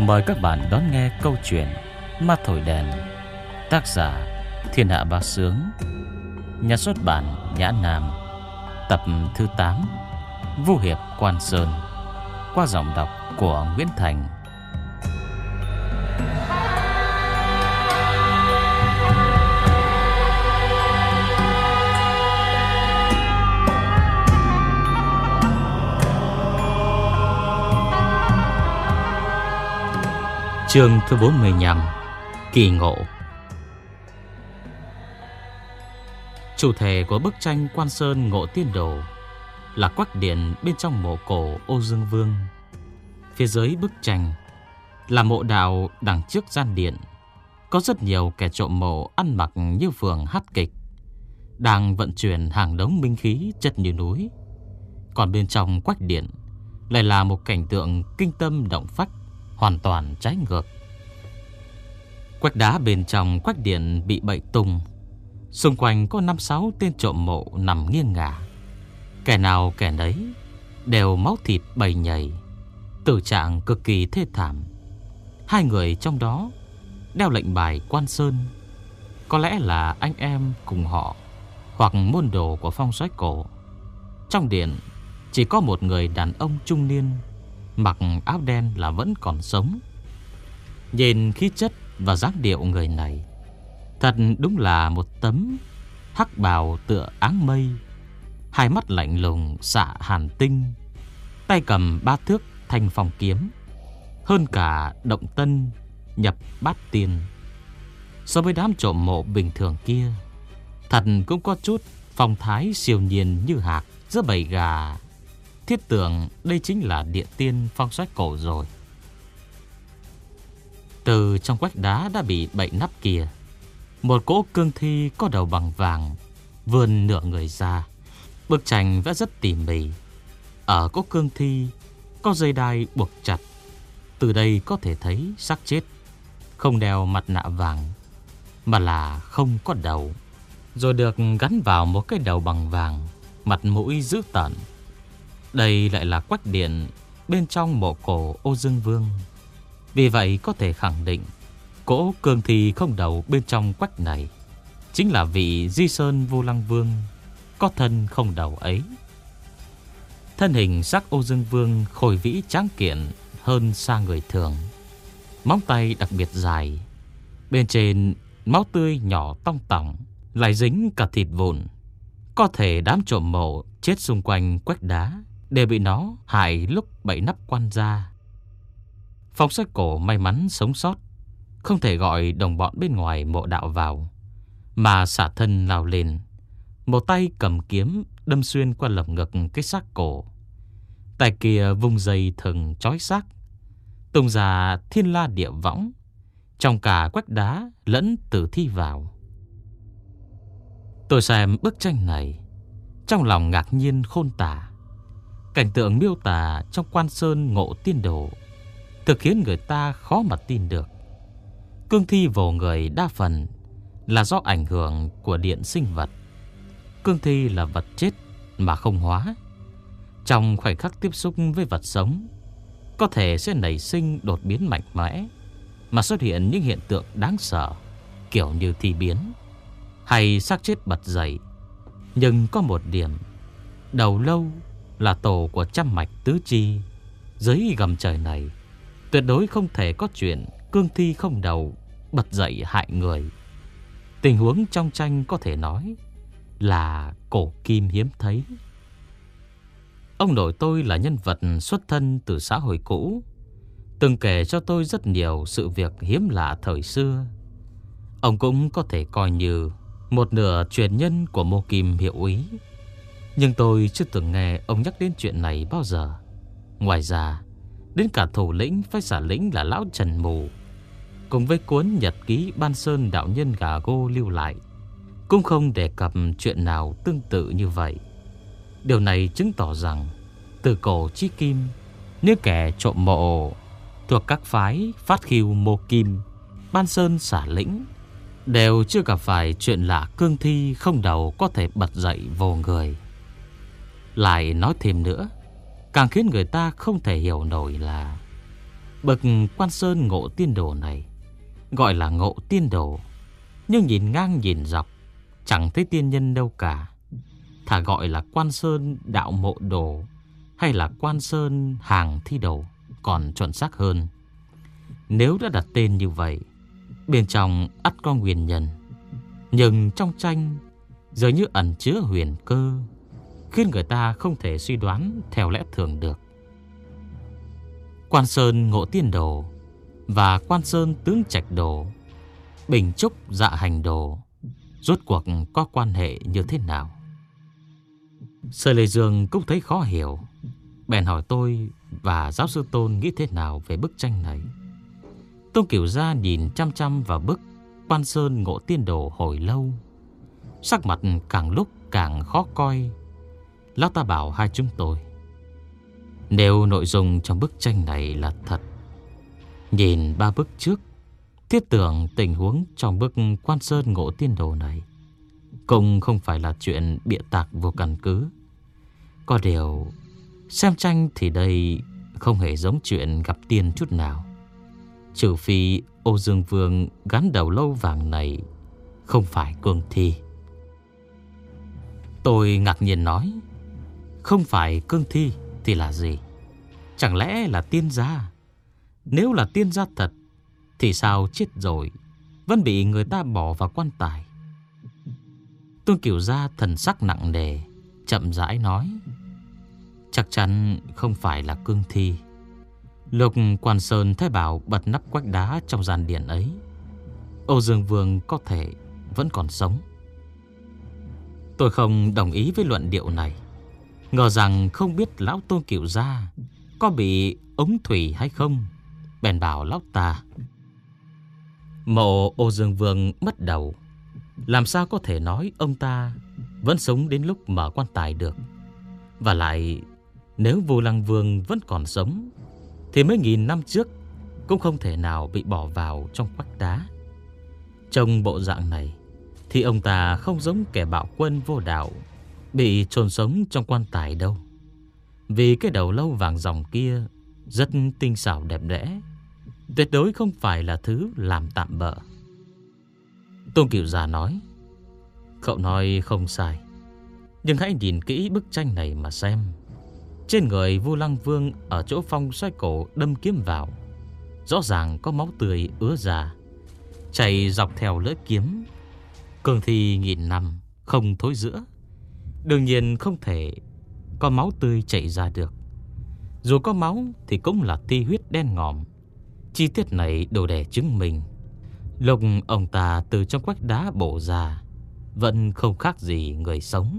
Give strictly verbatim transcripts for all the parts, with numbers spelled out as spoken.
Mời các bạn đón nghe câu chuyện Ma Thổi Đèn, tác giả Thiên Hạ Bá Sướng, nhà xuất bản Nhã Nam, tập thứ tám, Vu Hiệp Quan Sơn, qua giọng đọc của Nguyễn Thành. Chương thứ bốn mươi lăm, Kỳ ngộ. Chủ thể của bức tranh Quan Sơn Ngộ Tiên Đồ là quách điện bên trong mộ cổ Ô Dương Vương. Phía dưới bức tranh là mộ đạo đằng trước gian điện. Có rất nhiều kẻ trộm mộ ăn mặc như phường hát kịch, đang vận chuyển hàng đống binh khí chất như núi. Còn bên trong quách điện lại là một cảnh tượng kinh tâm động phách, hoàn toàn trái ngược. Quách đá bên trong quách điện bị bậy tung, xung quanh có năm sáu tên trộm mộ nằm nghiêng ngả. Kẻ nào kẻ nấy đều máu thịt bầy nhầy, tử trạng cực kỳ thê thảm. Hai người trong đó đeo lệnh bài Quan Sơn, có lẽ là anh em cùng họ hoặc môn đồ của phong soái cổ. Trong điện chỉ có một người đàn ông trung niên mặc áo đen là vẫn còn sống. Nhìn khí chất và dáng điệu người này, thật đúng là một tấm hắc bào tựa áng mây, hai mắt lạnh lùng xạ hàn tinh, tay cầm ba thước thanh phong kiếm, hơn cả động tân nhập bát tiên. So với đám trộm mộ bình thường kia, thật cũng có chút phong thái siêu nhiên như hạc giữa bầy gà. Thiết tưởng đây chính là địa tiên phong soái cổ rồi. Từ trong quách đá đã bị bậy nắp kia, một cỗ cương thi có đầu bằng vàng vươn nửa người ra. Bức tranh vẽ rất tỉ mỉ. Ở cỗ cương thi có dây đai buộc chặt. Từ đây có thể thấy xác chết không đeo mặt nạ vàng, mà là không có đầu, rồi được gắn vào một cái đầu bằng vàng, mặt mũi dữ tợn. Đây lại là quách điện bên trong mộ cổ Ô Dương Vương. Vì vậy có thể khẳng định cỗ cương thi không đầu bên trong quách này chính là vị Di Sơn Vô Lăng Vương có thân không đầu ấy. Thân hình sắc Ô Dương Vương khôi vĩ tráng kiện hơn xa người thường, móng tay đặc biệt dài, bên trên máu tươi nhỏ tong tỏng, lại dính cả thịt vụn. Có thể đám trộm mộ chết xung quanh quách đá đều bị nó hại lúc bậy nắp quan ra. Phong soái cổ may mắn sống sót, không thể gọi đồng bọn bên ngoài mộ đạo vào, mà xả thân lao lên, một tay cầm kiếm đâm xuyên qua lồng ngực cái xác cổ, tay kia vung dây thừng trói xác, tung ra thiên la địa võng, trong cả quách đá lẫn tử thi vào. Tôi xem bức tranh này, trong lòng ngạc nhiên khôn tả. Cảnh tượng miêu tả trong Quan Sơn Ngộ Tiên Đồ thực khiến người ta khó mà tin được. Cương thi vồ người đa phần là do ảnh hưởng của điện sinh vật. Cương thi là vật chết mà không hóa. Trong khoảnh khắc tiếp xúc với vật sống, có thể sẽ nảy sinh đột biến mạnh mẽ, mà xuất hiện những hiện tượng đáng sợ, kiểu như thi biến hay xác chết bật dậy. Nhưng có một điểm, đầu lâu là tổ của trăm mạch tứ chi. Dưới gầm trời này tuyệt đối không thể có chuyện cương thi không đầu bật dậy hại người. Tình huống trong tranh có thể nói là cổ kim hiếm thấy. Ông nội tôi là nhân vật xuất thân từ xã hội cũ, từng kể cho tôi rất nhiều sự việc hiếm lạ thời xưa. Ông cũng có thể coi như một nửa truyền nhân của Mô Kim Hiệu Úy, nhưng tôi chưa từng nghe ông nhắc đến chuyện này bao giờ. Ngoài ra, đến cả thủ lĩnh phái xả lĩnh là lão Trần Mù, cùng với cuốn nhật ký Ban Sơn đạo nhân Gà Gô lưu lại, cũng không đề cập chuyện nào tương tự như vậy. Điều này chứng tỏ rằng từ cổ chí kim, những kẻ trộm mộ thuộc các phái Phát Khiêu, Mô Kim, Ban Sơn, Xả Lĩnh đều chưa gặp phải chuyện lạ cương thi không đầu có thể bật dậy vô người. Lại nói thêm nữa, càng khiến người ta không thể hiểu nổi là Bậc Quan Sơn Ngộ Tiên Đồ này gọi là Ngộ Tiên Đồ, nhưng nhìn ngang nhìn dọc chẳng thấy tiên nhân đâu cả. Thà gọi là Quan Sơn Đạo Mộ Đồ hay là Quan Sơn Hàng Thi Đồ còn chuẩn xác hơn. Nếu đã đặt tên như vậy, bên trong ắt có nguyên nhân, nhưng trong tranh dường như ẩn chứa huyền cơ, khiến người ta không thể suy đoán theo lẽ thường được. Quan Sơn Ngộ Tiên Đồ và Quan Sơn Tướng Trạch Đồ, Bình Trúc Dạ Hành Đồ rốt cuộc có quan hệ như thế nào? Sở Lệ Dương cũng thấy khó hiểu, bèn hỏi tôi và giáo sư Tôn nghĩ thế nào về bức tranh này. Tôn Cửu Gia nhìn chăm chăm vào bức Quan Sơn Ngộ Tiên Đồ hồi lâu, sắc mặt càng lúc càng khó coi. Lão ta bảo hai chúng tôi, nếu nội dung trong bức tranh này là thật, nhìn ba bức trước, thiết tưởng tình huống trong bức Quan Sơn Ngộ Tiên Đồ này cũng không phải là chuyện bịa tạc vô căn cứ. Có điều, xem tranh thì đây không hề giống chuyện gặp tiên chút nào. Trừ phi Âu Dương Vương gắn đầu lâu vàng này không phải cương thi. Tôi ngạc nhiên nói, không phải cương thi thì là gì? Chẳng lẽ là tiên gia? Nếu là tiên gia thật thì sao chết rồi vẫn bị người ta bỏ vào quan tài? Tôn Cửu Gia thần sắc nặng nề, chậm rãi nói, chắc chắn không phải là cương thi. Lúc Quan Sơn Thái Bảo bật nắp quách đá trong gian điện ấy, Âu Dương Vương có thể vẫn còn sống. Tôi không đồng ý với luận điệu này, ngờ rằng không biết lão Tôn Cửu Gia có bị ống thủy hay không, bèn bảo lão ta, mộ Âu Dương Vương mất đầu, làm sao có thể nói ông ta vẫn sống đến lúc mở quan tài được. Và lại, nếu Vô Lăng Vương vẫn còn sống thì mấy nghìn năm trước cũng không thể nào bị bỏ vào trong quách đá. Trong bộ dạng này thì ông ta không giống kẻ bạo quân vô đạo bị chôn sống trong quan tài đâu. Vì cái đầu lâu vàng ròng kia rất tinh xảo đẹp đẽ, tuyệt đối không phải là thứ làm tạm bợ. Tôn Cửu Gia nói, cậu nói không sai, nhưng hãy nhìn kỹ bức tranh này mà xem. Trên người Vu Lăng Vương ở chỗ phong xoay cổ đâm kiếm vào, rõ ràng có máu tươi ứa ra, chảy dọc theo lưỡi kiếm. Cương thi nghìn năm không thối rữa, đương nhiên không thể có máu tươi chảy ra được. Dù có máu thì cũng là ti huyết đen ngòm. Chi tiết này đủ để chứng minh lúc ông ta từ trong quách đá bổ ra vẫn không khác gì người sống.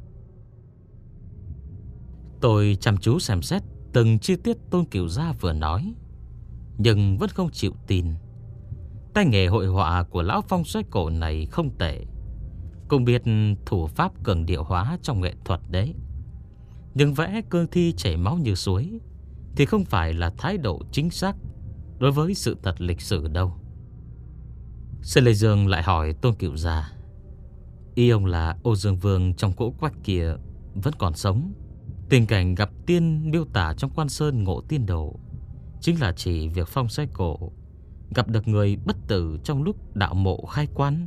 Tôi chăm chú xem xét từng chi tiết Tôn Cửu Gia vừa nói, nhưng vẫn không chịu tin. Tay nghề hội họa của lão phong xoay cổ này không tệ, cũng biết thủ pháp cường điệu hóa trong nghệ thuật đấy. Nhưng vẽ cương thi chảy máu như suối thì không phải là thái độ chính xác đối với sự thật lịch sử đâu. Sơn Lê Dương lại hỏi Tôn Cửu Gia, ý ông là Âu Dương Vương trong cỗ quách kia vẫn còn sống? Tình cảnh gặp tiên miêu tả trong Quan Sơn Ngộ Tiên Đồ chính là chỉ việc phong xoay cổ gặp được người bất tử trong lúc đạo mộ khai quan?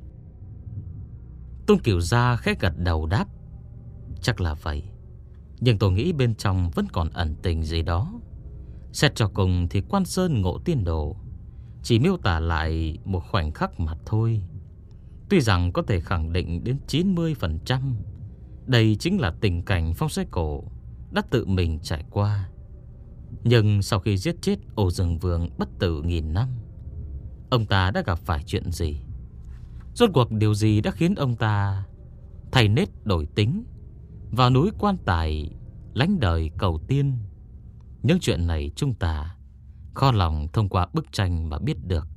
Tôn Cửu Gia khẽ gật đầu đáp, chắc là vậy, nhưng tôi nghĩ bên trong vẫn còn ẩn tình gì đó. Xét cho cùng thì Quan Sơn Ngộ Tiên Đồ chỉ miêu tả lại một khoảnh khắc mà thôi. Tuy rằng có thể khẳng định đến chín mươi phần trăm đây chính là tình cảnh phong xoay cổ đã tự mình trải qua. Nhưng sau khi giết chết Âu Dương Vương bất tử nghìn năm, ông ta đã gặp phải chuyện gì? Rốt cuộc điều gì đã khiến ông ta thay nết đổi tính, vào núi quan tài lánh đời cầu tiên? Những chuyện này chúng ta khó lòng thông qua bức tranh mà biết được.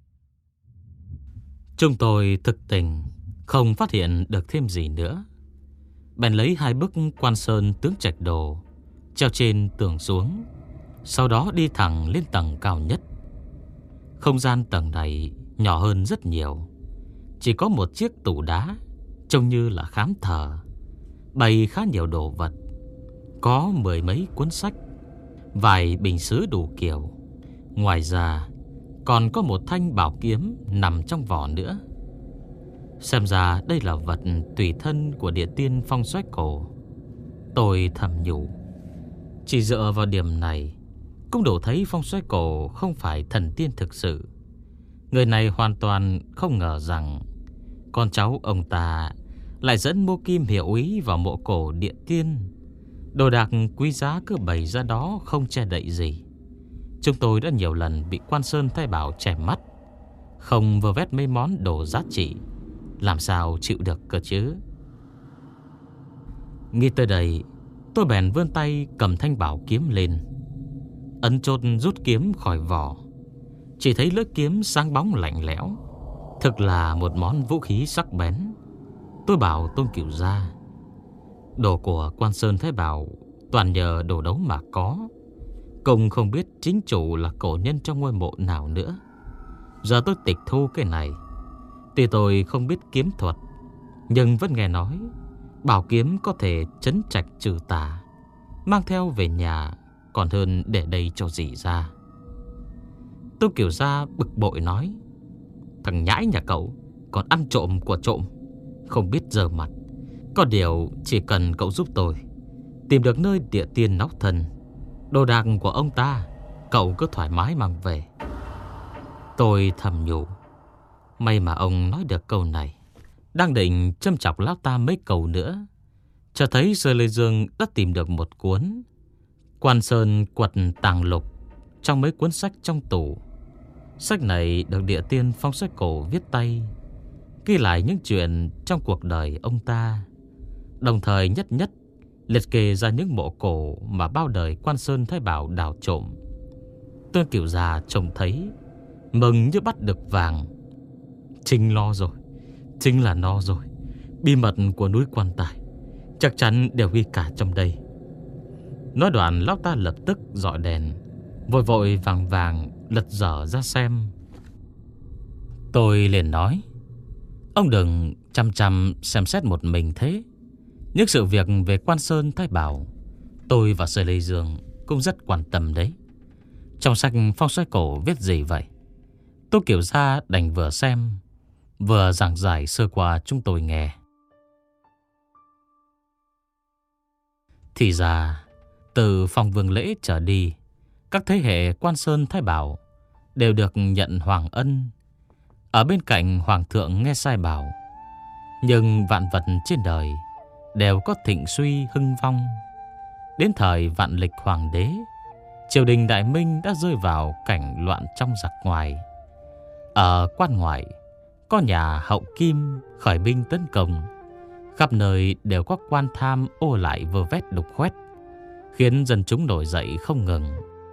Chúng tôi thực tình không phát hiện được thêm gì nữa, bèn lấy hai bức Quan Sơn Tướng Trạch Đồ treo trên tường xuống, sau đó đi thẳng lên tầng cao nhất. Không gian tầng này nhỏ hơn rất nhiều, chỉ có một chiếc tủ đá trông như là khám thờ, bày khá nhiều đồ vật, có mười mấy cuốn sách, vài bình sứ đủ kiểu, Ngoài ra còn có một thanh bảo kiếm nằm trong vỏ nữa. Xem ra đây là vật tùy thân của địa tiên Phong Xoách Cổ. Tôi thầm nhủ, chỉ dựa vào điểm này cũng đủ thấy Phong Xoách Cổ không phải thần tiên thực sự. Người này hoàn toàn không ngờ rằng con cháu ông ta lại dẫn Mô Kim hiệu úy vào mộ cổ địa tiên. Đồ đạc quý giá cứ bày ra đó không che đậy gì. Chúng tôi đã nhiều lần bị Quan Sơn Thái Bảo chèm mắt, không vơ vét mấy món đồ giá trị, làm sao chịu được cơ chứ. Nghĩ tới đây, tôi bèn vươn tay cầm thanh bảo kiếm lên, ấn chốt rút kiếm khỏi vỏ. Chỉ thấy lưỡi kiếm sáng bóng lạnh lẽo, thực là một món vũ khí sắc bén. Tôi bảo Tôn Cửu Gia, đồ của Quan Sơn Thái Bảo toàn nhờ đồ đấu mà có, cùng không biết chính chủ là cổ nhân trong ngôi mộ nào nữa. Giờ tôi tịch thu cái này. Tuy tôi không biết kiếm thuật, nhưng vẫn nghe nói bảo kiếm có thể trấn trạch trừ tà, mang theo về nhà còn hơn để đây cho dì ra. Tôn Cửu Gia bực bội nói, thằng nhãi nhà cậu còn ăn trộm của trộm, không biết giờ mặt. Có điều chỉ cần cậu giúp tôi tìm được nơi địa tiên nóc thân, đồ đạc của ông ta cậu cứ thoải mái mang về. Tôi thầm nhủ, may mà ông nói được câu này. Đang định châm chọc lão ta mấy câu nữa, cho thấy Sơ Lê Dương đã tìm được một cuốn Quan Sơn Quật Tàng Lục trong mấy cuốn sách trong tủ. Sách này được địa tiên Phong Xoách Cổ viết tay, ghi lại những chuyện trong cuộc đời ông ta, đồng thời nhất nhất liệt kê ra những mộ cổ mà bao đời Quan Sơn Thái Bảo đào trộm. Tôn Cửu Gia trông thấy mừng như bắt được vàng. Chính lo rồi, chính là nó rồi. Bí mật của núi Quan Tài chắc chắn đều ghi cả trong đây. Nói đoạn, lão ta lập tức dọi đèn, vội vội vàng vàng lật dở ra xem. Tôi liền nói, ông đừng chăm chăm xem xét một mình thế. Những sự việc về Quan Sơn Thái Bảo, tôi và Sở Lê Dương cũng rất quan tâm đấy. Trong sách Phong Xoách Cổ viết gì vậy? Tô Kiểu Gia đành vừa xem vừa giảng giải sơ qua chúng tôi nghe. Thì ra từ Phong Vương Lễ trở đi, các thế hệ Quan Sơn Thái Bảo đều được nhận hoàng ân, ở bên cạnh hoàng thượng nghe sai bảo. Nhưng vạn vật trên đời đều có thịnh suy hưng vong. Đến thời vạn lịch hoàng đế, triều đình Đại Minh đã rơi vào cảnh loạn trong giặc ngoài. Ở quan ngoại có nhà Hậu Kim khởi binh tấn công, khắp nơi đều có quan tham ô lại vơ vét đục khoét, khiến dân chúng nổi dậy không ngừng.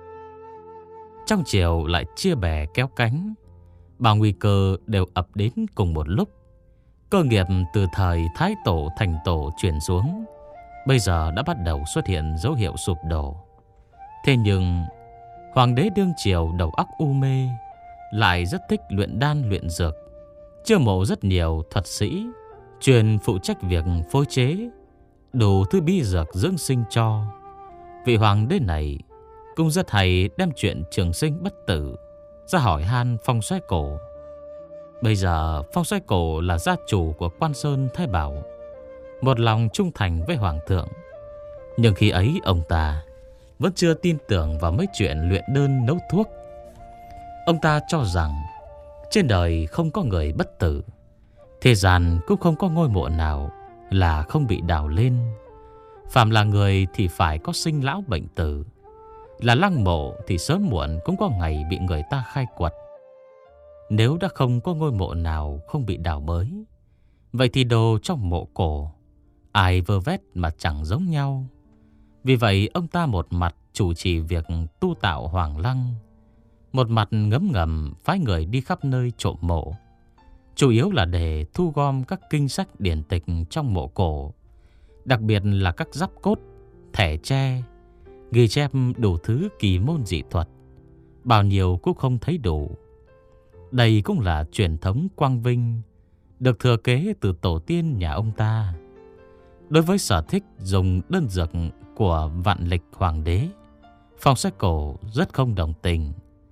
Trong triều lại chia bè kéo cánh, bao nguy cơ đều ập đến cùng một lúc. Cơ nghiệp từ thời Thái Tổ Thành Tổ truyền xuống, bây giờ đã bắt đầu xuất hiện dấu hiệu sụp đổ. Thế nhưng hoàng đế đương triều đầu óc u mê, lại rất thích luyện đan luyện dược, chiêu mộ rất nhiều thuật sĩ truyền phụ trách việc phối chế đủ thứ bí dược dưỡng sinh cho. Vị hoàng đế này cũng rất hay đem chuyện trường sinh bất tử ra hỏi han Phong Xoách Cổ. Bây giờ Phong Xoách Cổ là gia chủ của Quan Sơn Thái Bảo, một lòng trung thành với hoàng thượng. Nhưng khi ấy ông ta vẫn chưa tin tưởng vào mấy chuyện luyện đơn nấu thuốc. Ông ta cho rằng trên đời không có người bất tử, thế gian cũng không có ngôi mộ nào là không bị đào lên. Phàm là người thì phải có sinh lão bệnh tử, là lăng mộ thì sớm muộn cũng có ngày bị người ta khai quật. Nếu đã không có ngôi mộ nào không bị đào bới, vậy thì đồ trong mộ cổ ai vơ vét mà chẳng giống nhau. Vì vậy ông ta một mặt chủ trì việc tu tạo hoàng lăng, một mặt ngấm ngầm phái người đi khắp nơi trộm mộ, chủ yếu là để thu gom các kinh sách điển tịch trong mộ cổ, đặc biệt là các giáp cốt, thẻ tre, ghi chép đủ thứ kỳ môn dị thuật, bao nhiêu cũng không thấy đủ. Đây cũng là truyền thống quang vinh được thừa kế từ tổ tiên nhà ông ta. Đối với sở thích dùng đơn dược của vạn lịch hoàng đế, Phong Xoách Cổ rất không đồng tình.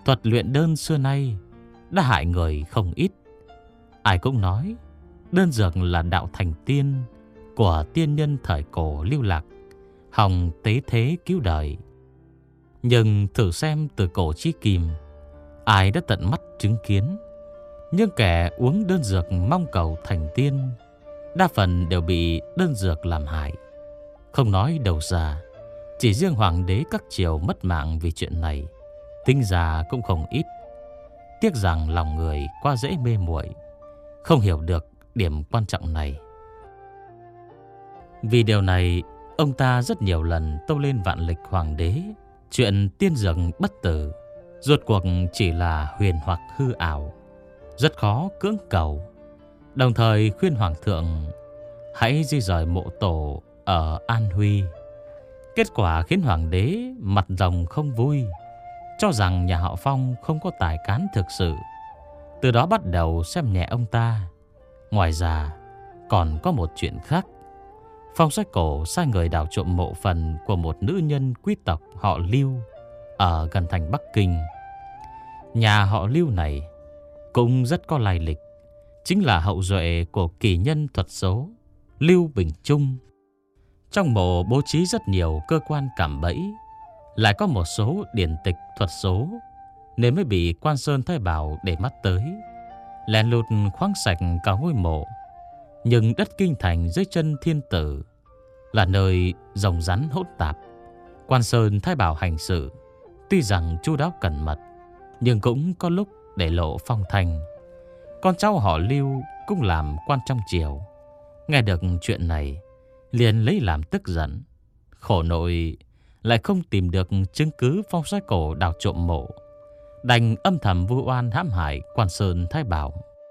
thuật luyện đơn xưa nay đã hại người không ít. Ai cũng nói đơn dược là đạo thành tiên của tiên nhân thời cổ lưu lạc, hòng tế thế cứu đời. Nhưng thử xem từ cổ chí kim, ai đã tận mắt chứng kiến những kẻ uống đơn dược mong cầu thành tiên, đa phần đều bị đơn dược làm hại. Không nói đầu ra, chỉ riêng hoàng đế các triều mất mạng vì chuyện này, tính ra cũng không ít. Tiếc rằng lòng người quá dễ mê muội, không hiểu được điểm quan trọng này. Vì điều này, ông ta rất nhiều lần tâu lên vạn lịch hoàng đế chuyện tiên dược bất tử rốt cuộc chỉ là huyền hoặc hư ảo, rất khó cưỡng cầu. Đồng thời khuyên hoàng thượng hãy di rời mộ tổ ở An Huy. Kết quả khiến hoàng đế mặt rồng không vui, cho rằng nhà họ Phong không có tài cán thực sự, từ đó bắt đầu xem nhẹ ông ta. Ngoài ra còn có một chuyện khác. Phong Sách Cổ sai người đào trộm mộ phần của một nữ nhân quý tộc họ Lưu ở gần thành Bắc Kinh. Nhà họ Lưu này cũng rất có lai lịch, chính là hậu duệ của kỳ nhân thuật số Lưu Bình Trung. Trong mộ bố trí rất nhiều cơ quan cảm bẫy, lại có một số điển tịch thuật số, nên mới bị Quan Sơn Thái Bảo để mắt tới, lén lút khoáng sạch cả ngôi mộ. Nhưng đất kinh thành dưới chân thiên tử là nơi rồng rắn hỗn tạp. Quan Sơn Thái Bảo hành sự tuy rằng chu đáo cẩn mật, nhưng cũng có lúc để lộ phong thanh. Con cháu họ Lưu cũng làm quan trong triều, nghe được chuyện này liền lấy làm tức giận. Khổ nội lại không tìm được chứng cứ Phong Sách Cổ đào trộm mộ, đành âm thầm vu oan hãm hại Quan Sơn Thái Bảo.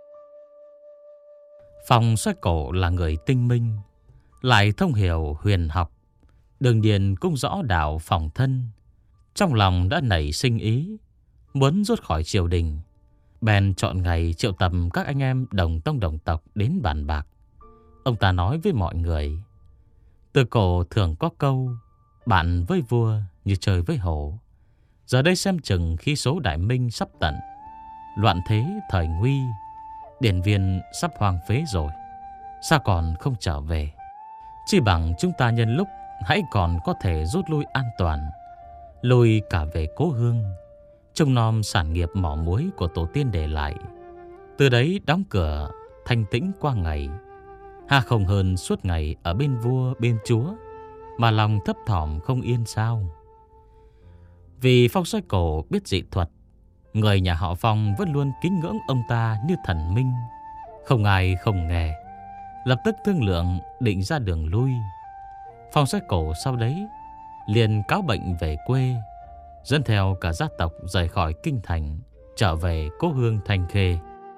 Phong Sách Cổ là người tinh minh, lại thông hiểu huyền học, đương nhiên cũng rõ đạo phòng thân. Trong lòng đã nảy sinh ý muốn rút khỏi triều đình, bèn chọn ngày triệu tập các anh em đồng tông đồng tộc đến bàn bạc. Ông ta nói với mọi người: từ cổ thường có câu bạn với vua như trời với hổ. Giờ đây xem chừng khi số đại minh sắp tận, loạn thế thời nguy, điển viên sắp hoang phế rồi, sao còn không trở về? Chỉ bằng chúng ta nhân lúc hãy còn có thể rút lui an toàn, lùi cả về cố hương, trông nom sản nghiệp mỏ muối của tổ tiên để lại. Từ đấy đóng cửa thanh tĩnh qua ngày, hà không hơn suốt ngày ở bên vua bên chúa mà lòng thấp thỏm không yên sao? Vì Phong Sách Cổ biết dị thuật, người nhà họ Phong vẫn luôn kính ngưỡng ông ta như thần minh. Không ai không nghe, lập tức thương lượng định ra đường lui. Phong Sách Cổ sau đấy liền cáo bệnh về quê, dẫn theo cả gia tộc rời khỏi kinh thành, trở về cố hương Thanh Khê.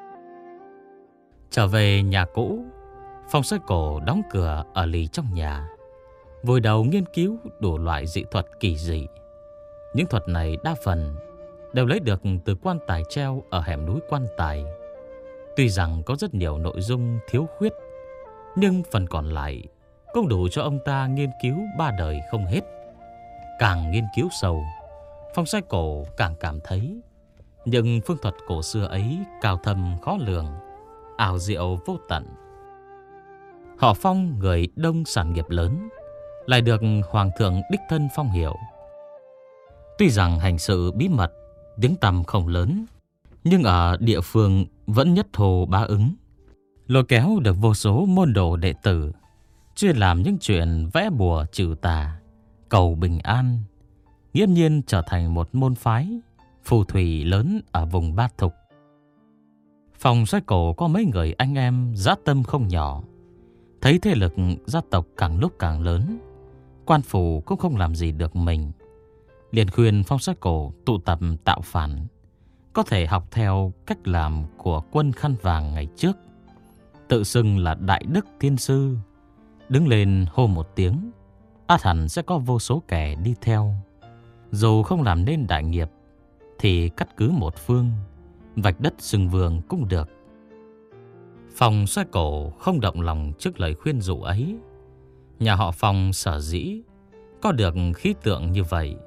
Trở về nhà cũ, Phong Sách Cổ đóng cửa ở lì trong nhà, vùi đầu nghiên cứu đủ loại dị thuật kỳ dị. Những thuật này đa phần đều lấy được từ quan tài treo ở hẻm núi Quan Tài. Tuy rằng có rất nhiều nội dung thiếu khuyết, nhưng phần còn lại cũng đủ cho ông ta nghiên cứu ba đời không hết. Càng nghiên cứu sâu, Phong Sách Cổ càng cảm thấy những phương thuật cổ xưa ấy cao thâm khó lường, ảo diệu vô tận. Họ Phong người đông sản nghiệp lớn, lại được Hoàng thượng đích thân phong hiệu. Tuy rằng hành sự bí mật, tiếng tăm không lớn, nhưng ở địa phương vẫn nhất hồ bá ứng, lôi kéo được vô số môn đồ đệ tử, chuyên làm những chuyện vẽ bùa trừ tà, cầu bình an, nghiễm nhiên trở thành một môn phái phù thủy lớn ở vùng Bát Thục. Phong Sách Cổ có mấy người anh em dã tâm không nhỏ, thấy thế lực gia tộc càng lúc càng lớn, quan phủ cũng không làm gì được mình, liền khuyên Phong Sách Cổ tụ tập tạo phản, có thể học theo cách làm của quân khăn vàng ngày trước, tự xưng là Đại Đức Thiên Sư, đứng lên hô một tiếng, ắt hẳn sẽ có vô số kẻ đi theo. Dù không làm nên đại nghiệp, thì cắt cứ một phương, vạch đất xưng vương cũng được. Phong Sách Cổ không động lòng trước lời khuyên dụ ấy. Nhà họ Phong sở dĩ có được khí tượng như vậy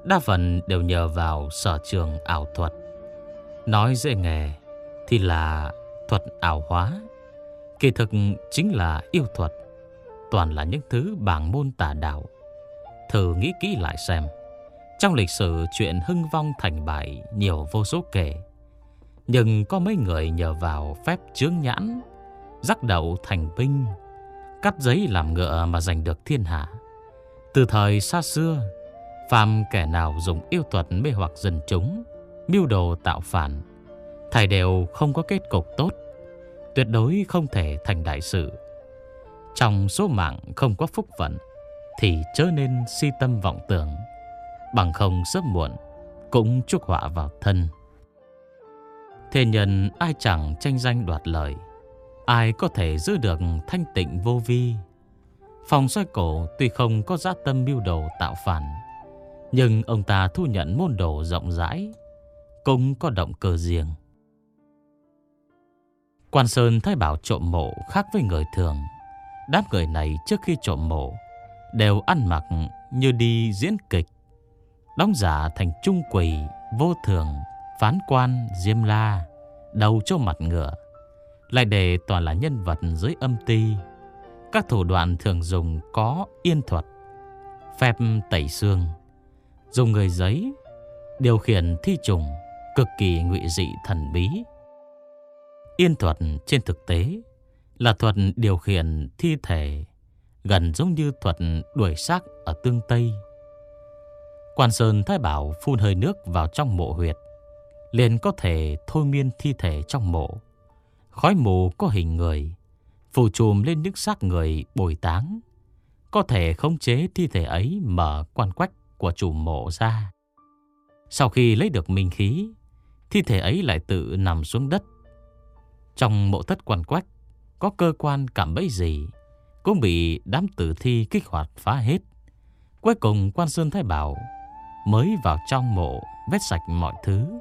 đa phần đều nhờ vào sở trường ảo thuật. Nói dễ nghe thì là thuật ảo hóa, kỳ thực chính là yêu thuật, toàn là những thứ bảng môn tà đạo. Thử nghĩ kỹ lại xem, trong lịch sử chuyện hưng vong thành bại nhiều vô số kể, nhưng có mấy người nhờ vào phép chướng nhãn, rắc đậu thành binh, cắt giấy làm ngựa mà giành được thiên hạ. Từ thời xa xưa, phàm kẻ nào dùng yêu thuật mê hoặc dân chúng, mưu đồ tạo phản, thảy đều không có kết cục tốt, tuyệt đối không thể thành đại sự. Trong số mạng không có phúc vận thì chớ nên si tâm vọng tưởng, bằng không sớm muộn cũng chuốc họa vào thân. Thế nhân ai chẳng tranh danh đoạt lợi, ai có thể giữ được thanh tịnh vô vi. Phong Xoay Cổ tuy không có dã tâm mưu đồ tạo phản, nhưng ông ta thu nhận môn đồ rộng rãi, cũng có động cơ riêng. Quan Sơn Thái Bảo trộm mộ khác với người thường. Đám người này trước khi trộm mộ đều ăn mặc như đi diễn kịch, đóng giả thành Trung Quỷ, Vô Thường, Phán Quan, Diêm La, đầu cho mặt ngựa, lại để toàn là nhân vật dưới âm ty. Các thủ đoạn thường dùng có yên thuật, phép tẩy xương, dùng người giấy, điều khiển thi trùng, cực kỳ ngụy dị thần bí. Yên thuật trên thực tế là thuật điều khiển thi thể, gần giống như thuật đuổi xác ở tương Tây. Quan Sơn Thái Bảo phun hơi nước vào trong mộ huyệt, liền có thể thôi miên thi thể trong mộ. Khói mù có hình người, phủ trùm lên những xác người bồi táng, có thể khống chế thi thể ấy mở quan quách của chủ mộ ra. Sau khi lấy được minh khí, thi thể ấy lại tự nằm xuống đất. Trong mộ thất quan quách có cơ quan cảm bẫy gì cũng bị đám tử thi kích hoạt phá hết. Cuối cùng Quan Sơn Thái Bảo mới vào trong mộ vét sạch mọi thứ.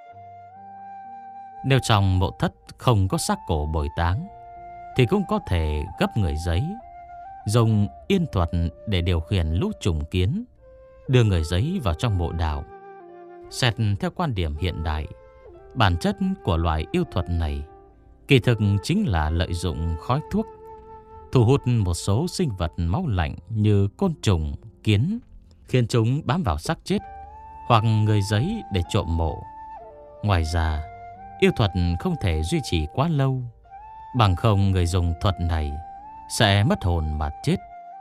Nếu trong mộ thất không có xác cổ bồi táng thì cũng có thể gấp người giấy, dùng yên thuật để điều khiển lũ trùng kiến, đưa người giấy vào trong mộ đào. Xét theo quan điểm hiện đại, bản chất của loại yêu thuật này kỳ thực chính là lợi dụng khói thuốc, thu hút một số sinh vật máu lạnh như côn trùng, kiến, khiến chúng bám vào xác chết hoặc người giấy để trộm mộ. Ngoài ra, yêu thuật không thể duy trì quá lâu, bằng không người dùng thuật này sẽ mất hồn mà chết.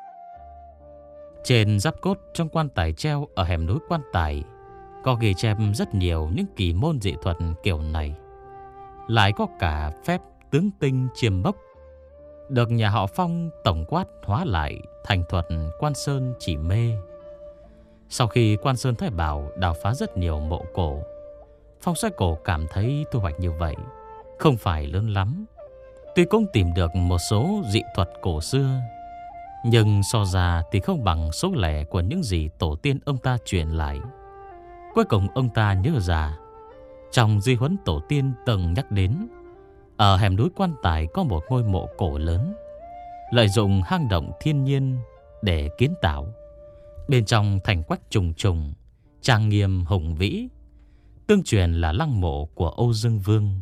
Trên giáp cốt trong quan tài treo ở hẻm núi Quan Tài có ghi chép rất nhiều những kỳ môn dị thuật kiểu này. Lại có cả phép tướng tinh chiêm bốc, được nhà họ Phong tổng quát hóa lại thành thuật Quan Sơn Chỉ Mê. Sau khi Quan Sơn Thái Bảo đào phá rất nhiều mộ cổ, Phong Xoay Cổ cảm thấy thu hoạch như vậy không phải lớn lắm. Tuy cũng tìm được một số dị thuật cổ xưa, nhưng so ra thì không bằng số lẻ của những gì tổ tiên ông ta truyền lại. Cuối cùng ông ta nhớ ra, trong di huấn tổ tiên từng nhắc đến, ở hẻm núi Quan Tài có một ngôi mộ cổ lớn, lợi dụng hang động thiên nhiên để kiến tạo. Bên trong thành quách trùng trùng, trang nghiêm hùng vĩ, tương truyền là lăng mộ của Âu Dương Vương.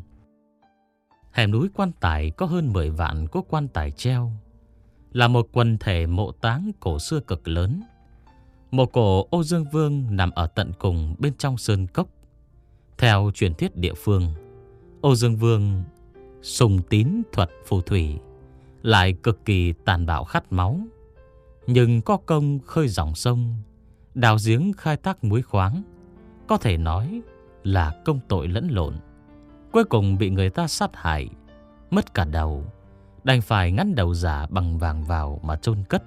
Hẻm núi Quan Tài có hơn mười vạn cỗ quan tài treo, là một quần thể mộ táng cổ xưa cực lớn. Mộ cổ Âu Dương Vương nằm ở tận cùng bên trong sơn cốc. Theo truyền thuyết địa phương, Âu Dương Vương sùng tín thuật phù thủy, lại cực kỳ tàn bạo khát máu, nhưng có công khơi dòng sông, đào giếng khai thác muối khoáng, có thể nói là công tội lẫn lộn. Cuối cùng bị người ta sát hại, mất cả đầu, đành phải ngắn đầu giả bằng vàng vào mà chôn cất.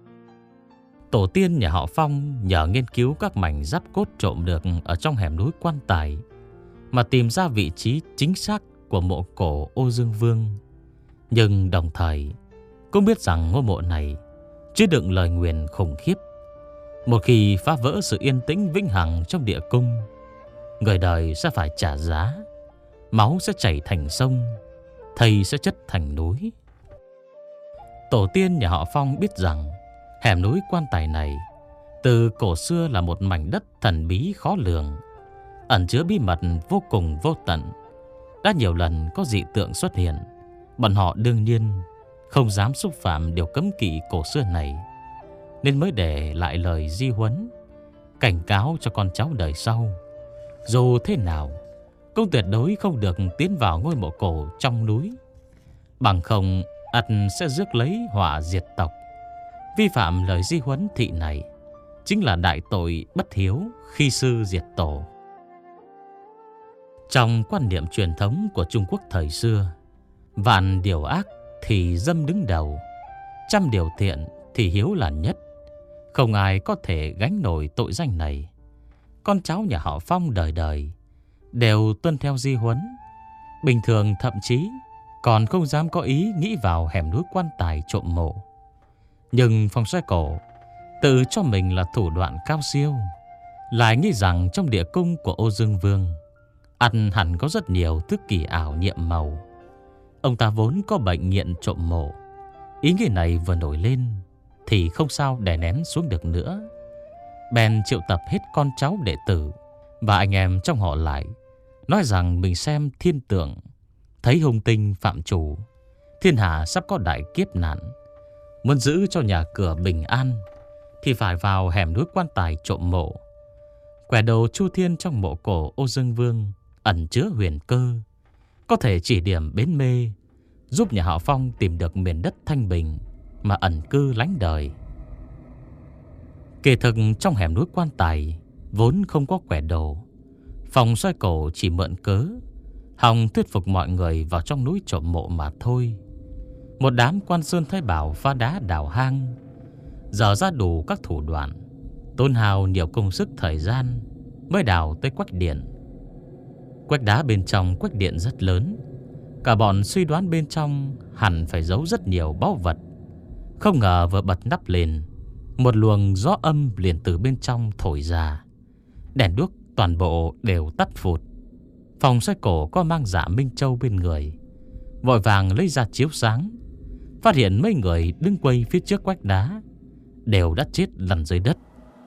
Tổ tiên nhà họ Phong nhờ nghiên cứu các mảnh giáp cốt trộm được ở trong hẻm núi Quan Tài mà tìm ra vị trí chính xác của mộ cổ Âu Dương Vương. Nhưng đồng thời cũng biết rằng ngôi mộ này chứa đựng lời nguyền khủng khiếp. Một khi phá vỡ sự yên tĩnh vĩnh hằng trong địa cung, người đời sẽ phải trả giá, máu sẽ chảy thành sông, thây sẽ chất thành núi. Tổ tiên nhà họ Phong biết rằng hẻm núi Quan Tài này Từ cổ xưa là một mảnh đất thần bí khó lường, ẩn chứa bí mật vô cùng vô tận. Đã nhiều lần có dị tượng xuất hiện, bọn họ đương nhiên không dám xúc phạm điều cấm kỵ cổ xưa này, nên mới để lại lời di huấn, cảnh cáo cho con cháu đời sau. Dù thế nào cũng tuyệt đối không được tiến vào ngôi mộ cổ trong núi, bằng không ắt sẽ rước lấy họa diệt tộc. Vi phạm lời di huấn thị này chính là đại tội bất hiếu khi sư diệt tổ. Trong quan niệm truyền thống của Trung Quốc thời xưa, vạn điều ác thì dâm đứng đầu, trăm điều thiện thì hiếu là nhất. Không ai có thể gánh nổi tội danh này. Con cháu nhà họ Phong đời đời đều tuân theo di huấn, bình thường thậm chí còn không dám có ý nghĩ vào hẻm núi quan tài trộm mộ. Nhưng Phong Xoay Cổ tự cho mình là thủ đoạn cao siêu, lại nghĩ rằng trong địa cung của Âu Dương Vương ăn hẳn có rất nhiều thứ kỳ ảo nhiệm màu. Ông ta vốn có bệnh nghiện trộm mộ, ý nghĩ này vừa nổi lên thì không sao đè nén xuống được nữa. Bèn triệu tập hết con cháu đệ tử và anh em trong họ lại, nói rằng mình xem thiên tượng, thấy hung tinh phạm chủ, thiên hạ sắp có đại kiếp nạn. Muốn giữ cho nhà cửa bình an thì phải vào hẻm núi quan tài trộm mộ. Quẻ đồ Chu Thiên trong mộ cổ Âu Dương Vương ẩn chứa huyền cơ, có thể chỉ điểm bến mê, giúp nhà họ Phong tìm được miền đất thanh bình mà ẩn cư lánh đời. Kỳ thực trong hẻm núi quan tài vốn không có quẻ đồ. Phong Xoay Cổ chỉ mượn cớ hòng thuyết phục mọi người vào trong núi trộm mộ mà thôi. Một đám quan sơn thái bảo phá đá đào hang, dở ra đủ các thủ đoạn, tốn hao nhiều công sức thời gian mới đào tới quách điện. Quách đá bên trong quách điện rất lớn, cả bọn suy đoán bên trong hẳn phải giấu rất nhiều báu vật. Không ngờ vừa bật nắp lên, một luồng gió âm liền từ bên trong thổi ra, đèn đuốc toàn bộ đều tắt phụt. Phong Xoay Cổ có mang Dạ Minh Châu bên người, vội vàng lấy ra chiếu sáng, phát hiện mấy người đứng quay phía trước quách đá đều đã chết lăn dưới đất.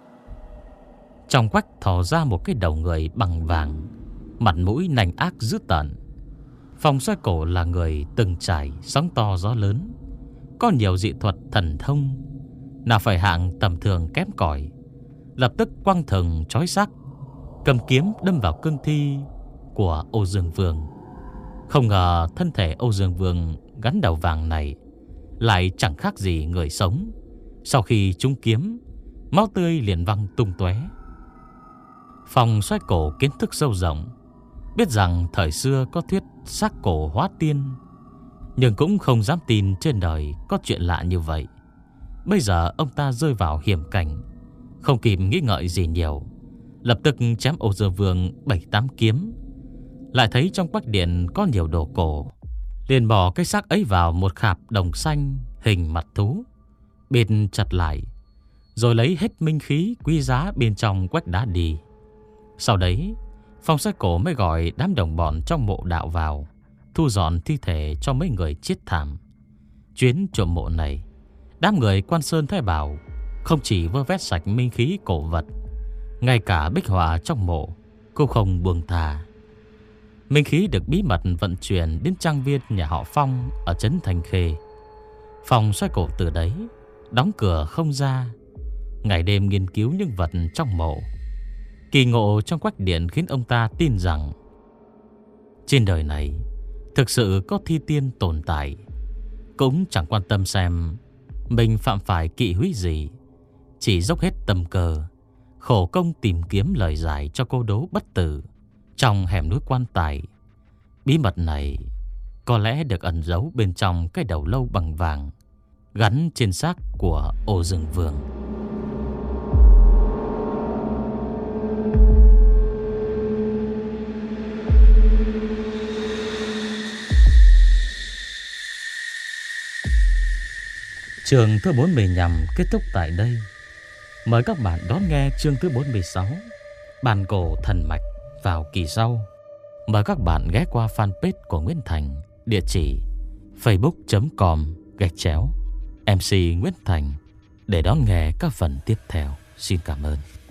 Trong quách thò ra một cái đầu người bằng vàng, mặt mũi nành ác dữ tợn. Phong Xoay Cổ là người từng trải sóng to gió lớn, có nhiều dị thuật thần thông, nào phải hạng tầm thường kém cỏi. Lập tức quăng thần chói sắc, cầm kiếm đâm vào cương thi của Âu Dương Vương. Không ngờ thân thể Âu Dương Vương gắn đầu vàng này lại chẳng khác gì người sống. Sau khi trúng kiếm, máu tươi liền văng tung tóe. Phong Xoay Cổ kiến thức sâu rộng, biết rằng thời xưa có thuyết xác cổ hóa tiên, nhưng cũng không dám tin trên đời có chuyện lạ như vậy. Bây giờ ông ta rơi vào hiểm cảnh, không kịp nghĩ ngợi gì nhiều, lập tức chém Âu Dương Vương bảy tám kiếm. Lại thấy trong quách điện có nhiều đồ cổ, liền bỏ cái xác ấy vào một khạp đồng xanh hình mặt thú, bịt chặt lại, rồi lấy hết minh khí quý giá bên trong quách đá đi. Sau đấy Phong Xoay Cổ mới gọi đám đồng bọn trong mộ đạo vào, thu dọn thi thể cho mấy người chết thảm. Chuyến trộm mộ này, đám người quan sơn thái bảo không chỉ vơ vét sạch minh khí cổ vật, ngay cả bích họa trong mộ cũng không buông thà. Minh khí được bí mật vận chuyển đến trang viên nhà họ Phong ở trấn Thanh Khê. Phong Xoay Cổ từ đấy đóng cửa không ra, ngày đêm nghiên cứu những vật trong mộ. Kỳ ngộ trong quách điện khiến ông ta tin rằng trên đời này thực sự có thi tiên tồn tại. Cũng chẳng quan tâm xem mình phạm phải kỵ húy gì, chỉ dốc hết tâm cơ, khổ công tìm kiếm lời giải cho cô đố bất tử trong hẻm núi quan tài. Bí mật này có lẽ được ẩn giấu bên trong cái đầu lâu bằng vàng gắn trên xác của Âu Dương Vương. Chương thứ bốn mươi lăm kết thúc tại đây. Mời các bạn đón nghe chương thứ bốn mươi sáu, Bàn Cổ Thần Mạch vào kỳ sau. Mời các bạn ghé qua fanpage của Nguyễn Thành, địa chỉ facebook chấm com gạch chéo em xê Nguyễn Thành để đón nghe các phần tiếp theo. Xin cảm ơn.